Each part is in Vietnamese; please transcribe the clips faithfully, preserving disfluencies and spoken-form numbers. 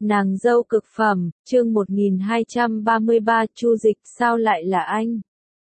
Nàng dâu cực phẩm, chương một nghìn hai trăm ba mươi ba, Chu Dịch sao lại là anh?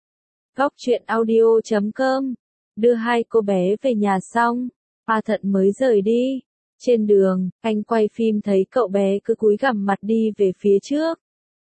Góc truyện audio chấm com. Đưa hai cô bé về nhà xong, A Thận mới rời đi. Trên đường, anh quay phim thấy cậu bé cứ cúi gằm mặt đi về phía trước.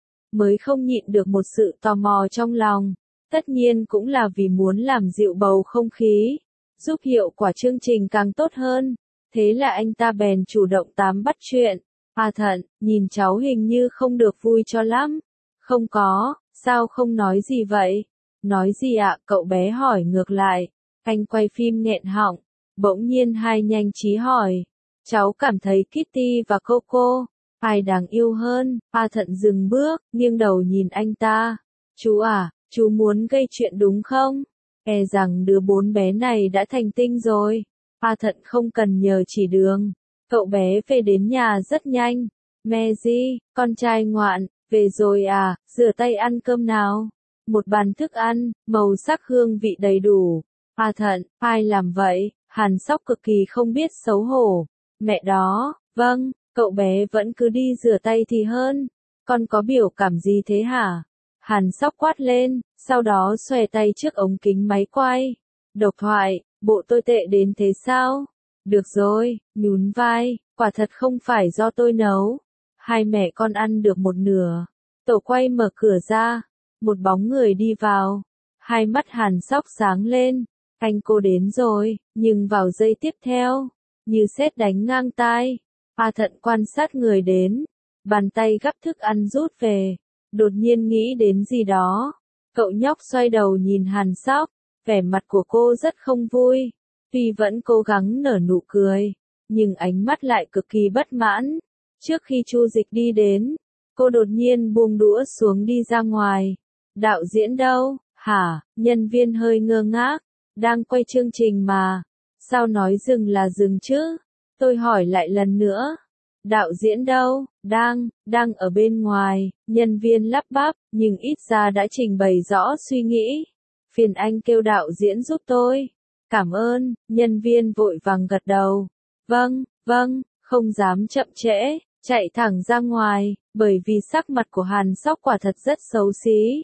Mới không nhịn được một sự tò mò trong lòng. Tất nhiên cũng là vì muốn làm dịu bầu không khí, giúp hiệu quả chương trình càng tốt hơn. Thế là anh ta bèn chủ động tám bắt chuyện. A Thận, nhìn cháu hình như không được vui cho lắm. Không có, sao không nói gì vậy? Nói gì ạ? Cậu bé hỏi ngược lại. Anh quay phim nghẹn họng, bỗng nhiên hai nhanh trí hỏi. Cháu cảm thấy Kitty và Coco, ai đáng yêu hơn? A Thận dừng bước, nghiêng đầu nhìn anh ta. Chú à, chú muốn gây chuyện đúng không? E rằng đứa bốn bé này đã thành tinh rồi. A Thận không cần nhờ chỉ đường. Cậu bé về đến nhà rất nhanh. Mezi, con trai ngoạn, về rồi à, rửa tay ăn cơm nào. Một bàn thức ăn, màu sắc hương vị đầy đủ. A Thận, ai làm vậy? Hàn Sóc cực kỳ không biết xấu hổ. Mẹ đó, vâng, cậu bé vẫn cứ đi rửa tay thì hơn. Con có biểu cảm gì thế hả? Hàn Sóc quát lên, sau đó xòe tay trước ống kính máy quay. Độc thoại, bộ tôi tệ đến thế sao? Được rồi, nhún vai, quả thật không phải do tôi nấu. Hai mẹ con ăn được một nửa. Tổ quay mở cửa ra, một bóng người đi vào. Hai mắt Hàn Sóc sáng lên, anh cô đến rồi, nhưng vào giây tiếp theo, như sét đánh ngang tai. A Thận quan sát người đến, bàn tay gắp thức ăn rút về, đột nhiên nghĩ đến gì đó. Cậu nhóc xoay đầu nhìn Hàn Sóc, vẻ mặt của cô rất không vui. Tuy vẫn cố gắng nở nụ cười, nhưng ánh mắt lại cực kỳ bất mãn. Trước khi Chu Dịch đi đến, cô đột nhiên buông đũa xuống đi ra ngoài. Đạo diễn đâu? Hả? Nhân viên hơi ngơ ngác. Đang quay chương trình mà. Sao nói dừng là dừng chứ? Tôi hỏi lại lần nữa. Đạo diễn đâu? Đang, đang ở bên ngoài. Nhân viên lắp bắp, nhưng ít ra đã trình bày rõ suy nghĩ. Phiền anh kêu đạo diễn giúp tôi. Cảm ơn, nhân viên vội vàng gật đầu. Vâng, vâng, không dám chậm trễ, chạy thẳng ra ngoài, bởi vì sắc mặt của Hàn Sóc quả thật rất xấu xí.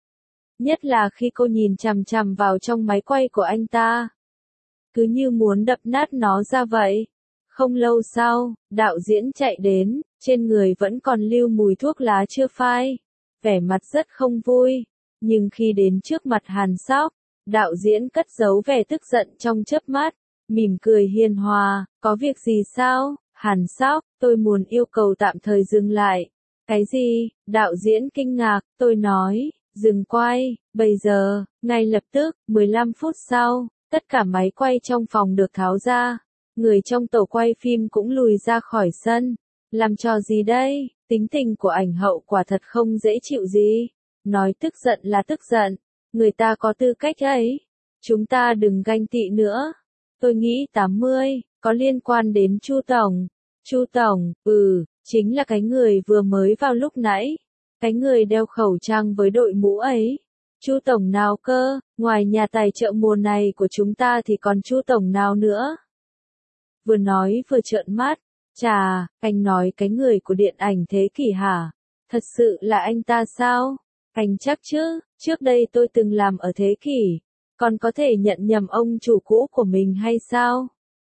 Nhất là khi cô nhìn chằm chằm vào trong máy quay của anh ta. Cứ như muốn đập nát nó ra vậy. Không lâu sau, đạo diễn chạy đến, trên người vẫn còn lưu mùi thuốc lá chưa phai. Vẻ mặt rất không vui, nhưng khi đến trước mặt Hàn Sóc, đạo diễn cất giấu vẻ tức giận trong chớp mắt, mỉm cười hiền hòa, có việc gì sao? Hàn Sóc, tôi muốn yêu cầu tạm thời dừng lại. Cái gì? Đạo diễn kinh ngạc, tôi nói, dừng quay, bây giờ, ngay lập tức, mười lăm phút sau, tất cả máy quay trong phòng được tháo ra, người trong tổ quay phim cũng lùi ra khỏi sân. Làm trò gì đây? Tính tình của ảnh hậu quả thật không dễ chịu gì. Nói tức giận là tức giận. Người ta có tư cách ấy. Chúng ta đừng ganh tị nữa. Tôi nghĩ tám mươi, có liên quan đến Chu Tổng. Chu Tổng, ừ, chính là cái người vừa mới vào lúc nãy. Cái người đeo khẩu trang với đội mũ ấy. Chu Tổng nào cơ, ngoài nhà tài trợ mùa này của chúng ta thì còn Chu Tổng nào nữa. Vừa nói vừa trợn mắt. Chà, anh nói cái người của điện ảnh thế kỷ hả? Thật sự là anh ta sao? Anh chắc chứ, trước đây tôi từng làm ở thế kỷ, còn có thể nhận nhầm ông chủ cũ của mình hay sao?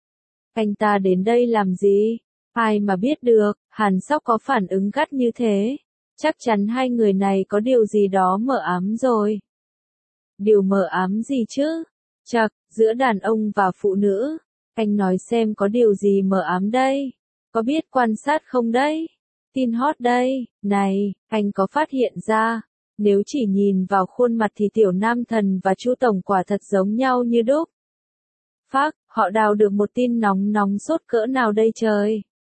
Anh ta đến đây làm gì? Ai mà biết được, Hàn Sóc có phản ứng gắt như thế. Chắc chắn hai người này có điều gì đó mờ ám rồi. Điều mờ ám gì chứ? Chậc, giữa đàn ông và phụ nữ. Anh nói xem có điều gì mờ ám đây? Có biết quan sát không đấy? Tin hot đây, này, anh có phát hiện ra, nếu chỉ nhìn vào khuôn mặt thì Tiểu Nam Thần và Chu Tổng quả thật giống nhau như đúc. Phác, họ đào được một tin nóng nóng sốt cỡ nào đây trời?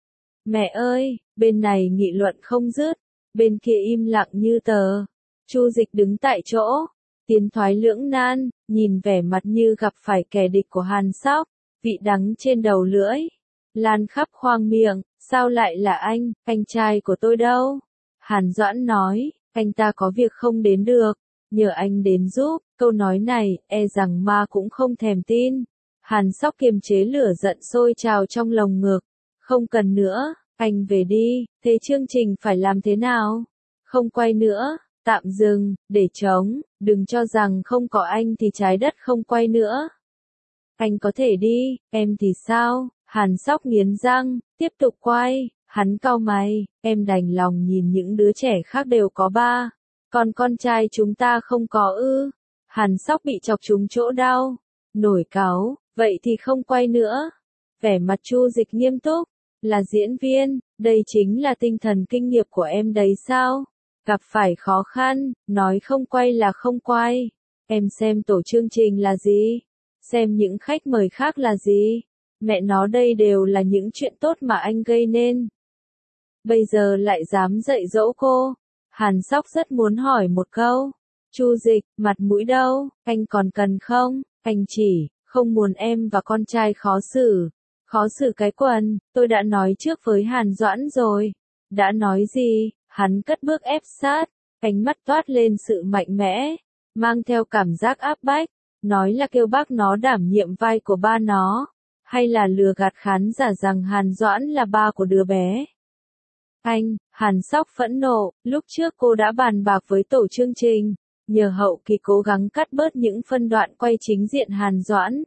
Mẹ ơi, bên này nghị luận không dứt, bên kia im lặng như tờ. Chu Dịch đứng tại chỗ, tiến thoái lưỡng nan, nhìn vẻ mặt như gặp phải kẻ địch của Hàn Sóc, vị đắng trên đầu lưỡi, lan khắp khoang miệng. Sao lại là anh, anh trai của tôi đâu? Hàn Doãn nói, anh ta có việc không đến được, nhờ anh đến giúp. Câu nói này, e rằng ma cũng không thèm tin. Hàn Sóc kiềm chế lửa giận sôi trào trong lồng ngực. Không cần nữa, Anh về đi, thế chương trình phải làm thế nào? Không quay nữa, tạm dừng, để trống, đừng cho rằng không có anh thì trái đất không quay nữa. Anh có thể đi, em thì sao? Hàn Sóc nghiến răng, tiếp tục quay, hắn cau mày, em đành lòng nhìn những đứa trẻ khác đều có ba, còn con trai chúng ta không có ư. Hàn Sóc bị chọc trúng chỗ đau, nổi cáu, vậy thì không quay nữa. Vẻ mặt Chu Dịch nghiêm túc, là diễn viên, đây chính là tinh thần kinh nghiệp của em đấy sao? Gặp phải khó khăn, nói không quay là không quay. Em xem tổ chương trình là gì? Xem những khách mời khác là gì? Mẹ nó đây đều là những chuyện tốt mà anh gây nên. Bây giờ lại dám dạy dỗ cô. Hàn Sóc rất muốn hỏi một câu. Chu Dịch, mặt mũi đâu, anh còn cần không? Anh chỉ, không muốn em và con trai khó xử. Khó xử cái quần, tôi đã nói trước với Hàn Doãn rồi. Đã nói gì? Hắn cất bước ép sát, ánh mắt toát lên sự mạnh mẽ, mang theo cảm giác áp bách. Nói là kêu bác nó đảm nhiệm vai của ba nó, hay là lừa gạt khán giả rằng Hàn Doãn là ba của đứa bé. Anh, Hàn Sóc phẫn nộ, lúc trước cô đã bàn bạc với tổ chương trình, nhờ hậu kỳ cố gắng cắt bớt những phân đoạn quay chính diện Hàn Doãn.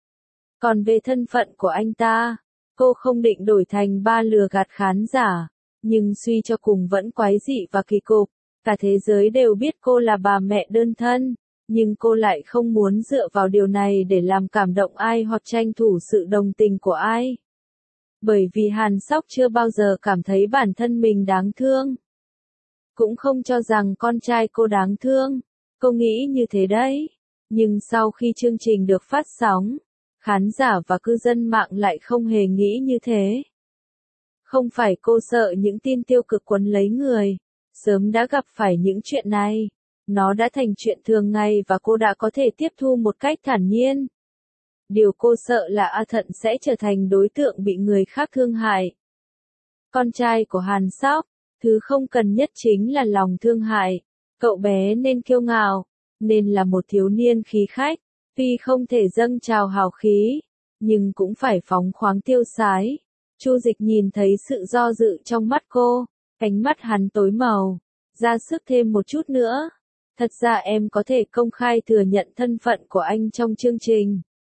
Còn về thân phận của anh ta, cô không định đổi thành ba lừa gạt khán giả, nhưng suy cho cùng vẫn quái dị và kỳ cục. Cả thế giới đều biết cô là bà mẹ đơn thân, nhưng cô lại không muốn dựa vào điều này để làm cảm động ai hoặc tranh thủ sự đồng tình của ai. Bởi vì Hàn Sóc chưa bao giờ cảm thấy bản thân mình đáng thương. Cũng không cho rằng con trai cô đáng thương. Cô nghĩ như thế đấy. Nhưng sau khi chương trình được phát sóng, khán giả và cư dân mạng lại không hề nghĩ như thế. Không phải cô sợ những tin tiêu cực quấn lấy người, sớm đã gặp phải những chuyện này. Nó đã thành chuyện thường ngày và cô đã có thể tiếp thu một cách thản nhiên. Điều cô sợ là A Thận sẽ trở thành đối tượng bị người khác thương hại. Con trai của Hàn Sóc, thứ không cần nhất chính là lòng thương hại. Cậu bé nên kiêu ngạo, nên là một thiếu niên khí khách, tuy không thể dâng trào hào khí, nhưng cũng phải phóng khoáng tiêu sái. Chu Dịch nhìn thấy sự do dự trong mắt cô, ánh mắt hắn tối màu, ra sức thêm một chút nữa. Thật ra em có thể công khai thừa nhận thân phận của anh trong chương trình.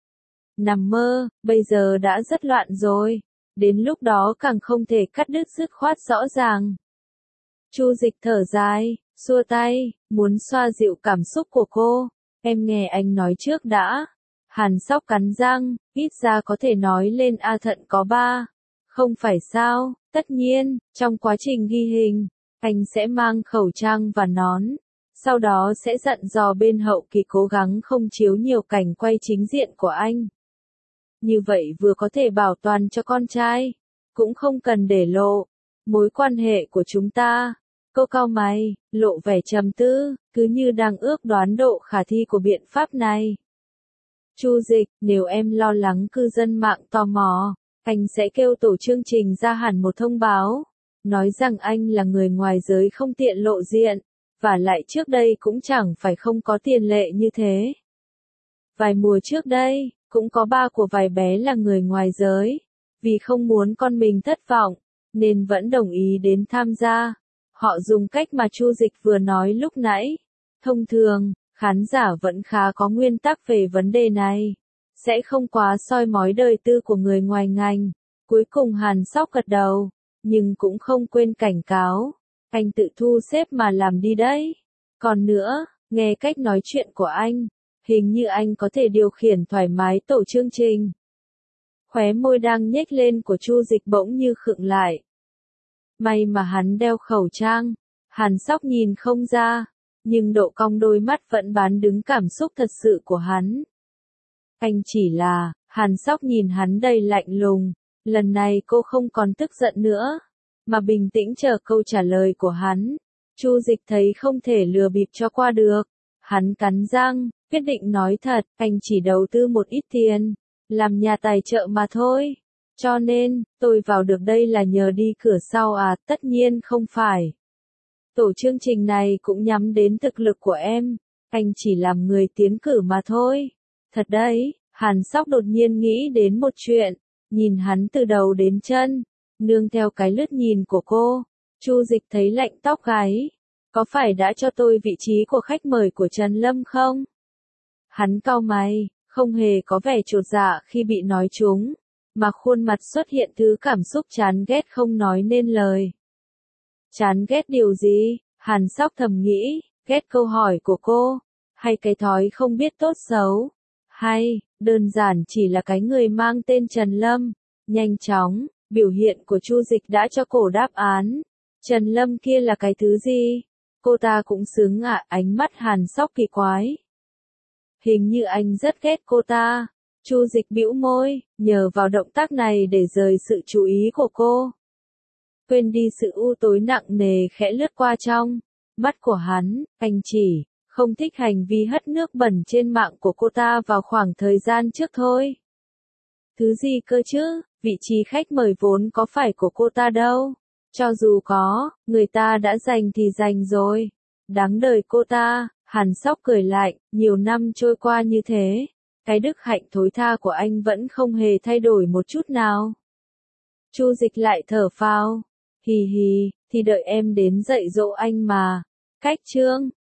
Nằm mơ, bây giờ đã rất loạn rồi. Đến lúc đó càng không thể cắt đứt dứt khoát rõ ràng. Chu Dịch thở dài, xua tay, muốn xoa dịu cảm xúc của cô. Em nghe anh nói trước đã. Hàn Sóc cắn răng, ít ra có thể nói lên A Thận có ba. Không phải sao, tất nhiên, trong quá trình ghi hình, anh sẽ mang khẩu trang và nón. Sau đó sẽ dặn dò bên hậu kỳ cố gắng không chiếu nhiều cảnh quay chính diện của anh. Như vậy vừa có thể bảo toàn cho con trai, cũng không cần để lộ mối quan hệ của chúng ta. Cô cau mày, lộ vẻ trầm tư, cứ như đang ước đoán độ khả thi của biện pháp này. Chu Dịch, nếu em lo lắng cư dân mạng tò mò, anh sẽ kêu tổ chương trình ra hẳn một thông báo, nói rằng anh là người ngoài giới không tiện lộ diện, và lại trước đây cũng chẳng phải không có tiền lệ như thế. Vài mùa trước đây, cũng có ba của vài bé là người ngoài giới, vì không muốn con mình thất vọng, nên vẫn đồng ý đến tham gia. Họ dùng cách mà Chu Dịch vừa nói lúc nãy. Thông thường, khán giả vẫn khá có nguyên tắc về vấn đề này, sẽ không quá soi mói đời tư của người ngoài ngành. Cuối cùng Hàn Sóc gật đầu, nhưng cũng không quên cảnh cáo. Anh tự thu xếp mà làm đi đấy. Còn nữa, nghe cách nói chuyện của anh, hình như anh có thể điều khiển thoải mái tổ chương trình. Khóe môi đang nhếch lên của Chu Dịch bỗng như khựng lại. May mà hắn đeo khẩu trang. Hàn Sóc nhìn không ra, nhưng độ cong đôi mắt vẫn bán đứng cảm xúc thật sự của hắn. Anh chỉ là, Hàn Sóc nhìn hắn đầy lạnh lùng. Lần này cô không còn tức giận nữa, mà bình tĩnh chờ câu trả lời của hắn. Chu Dịch thấy không thể lừa bịp cho qua được. Hắn cắn răng, quyết định nói thật, anh chỉ đầu tư một ít tiền, làm nhà tài trợ mà thôi. Cho nên, tôi vào được đây là nhờ đi cửa sau à, tất nhiên không phải. Tổ chương trình này cũng nhắm đến thực lực của em, anh chỉ làm người tiến cử mà thôi. Thật đấy, Hàn Sóc đột nhiên nghĩ đến một chuyện, nhìn hắn từ đầu đến chân, Nương theo cái lướt nhìn của cô, Chu Dịch thấy lạnh tóc gáy. Có phải đã cho tôi vị trí của khách mời của Trần Lâm không? Hắn cau mày, không hề có vẻ chột dạ khi bị nói trúng, mà khuôn mặt xuất hiện thứ cảm xúc chán ghét không nói nên lời. Chán ghét điều gì? Hàn Sóc thầm nghĩ, ghét câu hỏi của cô, hay cái thói không biết tốt xấu, hay, đơn giản chỉ là cái người mang tên Trần Lâm. Nhanh chóng, biểu hiện của Chu Dịch đã cho cổ đáp án. Trần Lâm kia là cái thứ gì? Cô ta cũng xứng ạ, ánh mắt Hàn Sóc kỳ quái. Hình như anh rất ghét cô ta. Chu Dịch bĩu môi, nhờ vào động tác này để rời sự chú ý của cô. Quên đi sự u tối nặng nề khẽ lướt qua trong mắt của hắn, anh chỉ không thích hành vi hất nước bẩn trên mạng của cô ta vào khoảng thời gian trước thôi. Thứ gì cơ chứ, vị trí khách mời vốn có phải của cô ta đâu. Cho dù có, người ta đã giành thì giành rồi. Đáng đời cô ta. Hàn Sóc cười lạnh, nhiều năm trôi qua như thế, cái đức hạnh thối tha của anh vẫn không hề thay đổi một chút nào. Chu Dịch lại thở phào, hì hì, thì đợi em đến dạy dỗ anh mà. Cách chương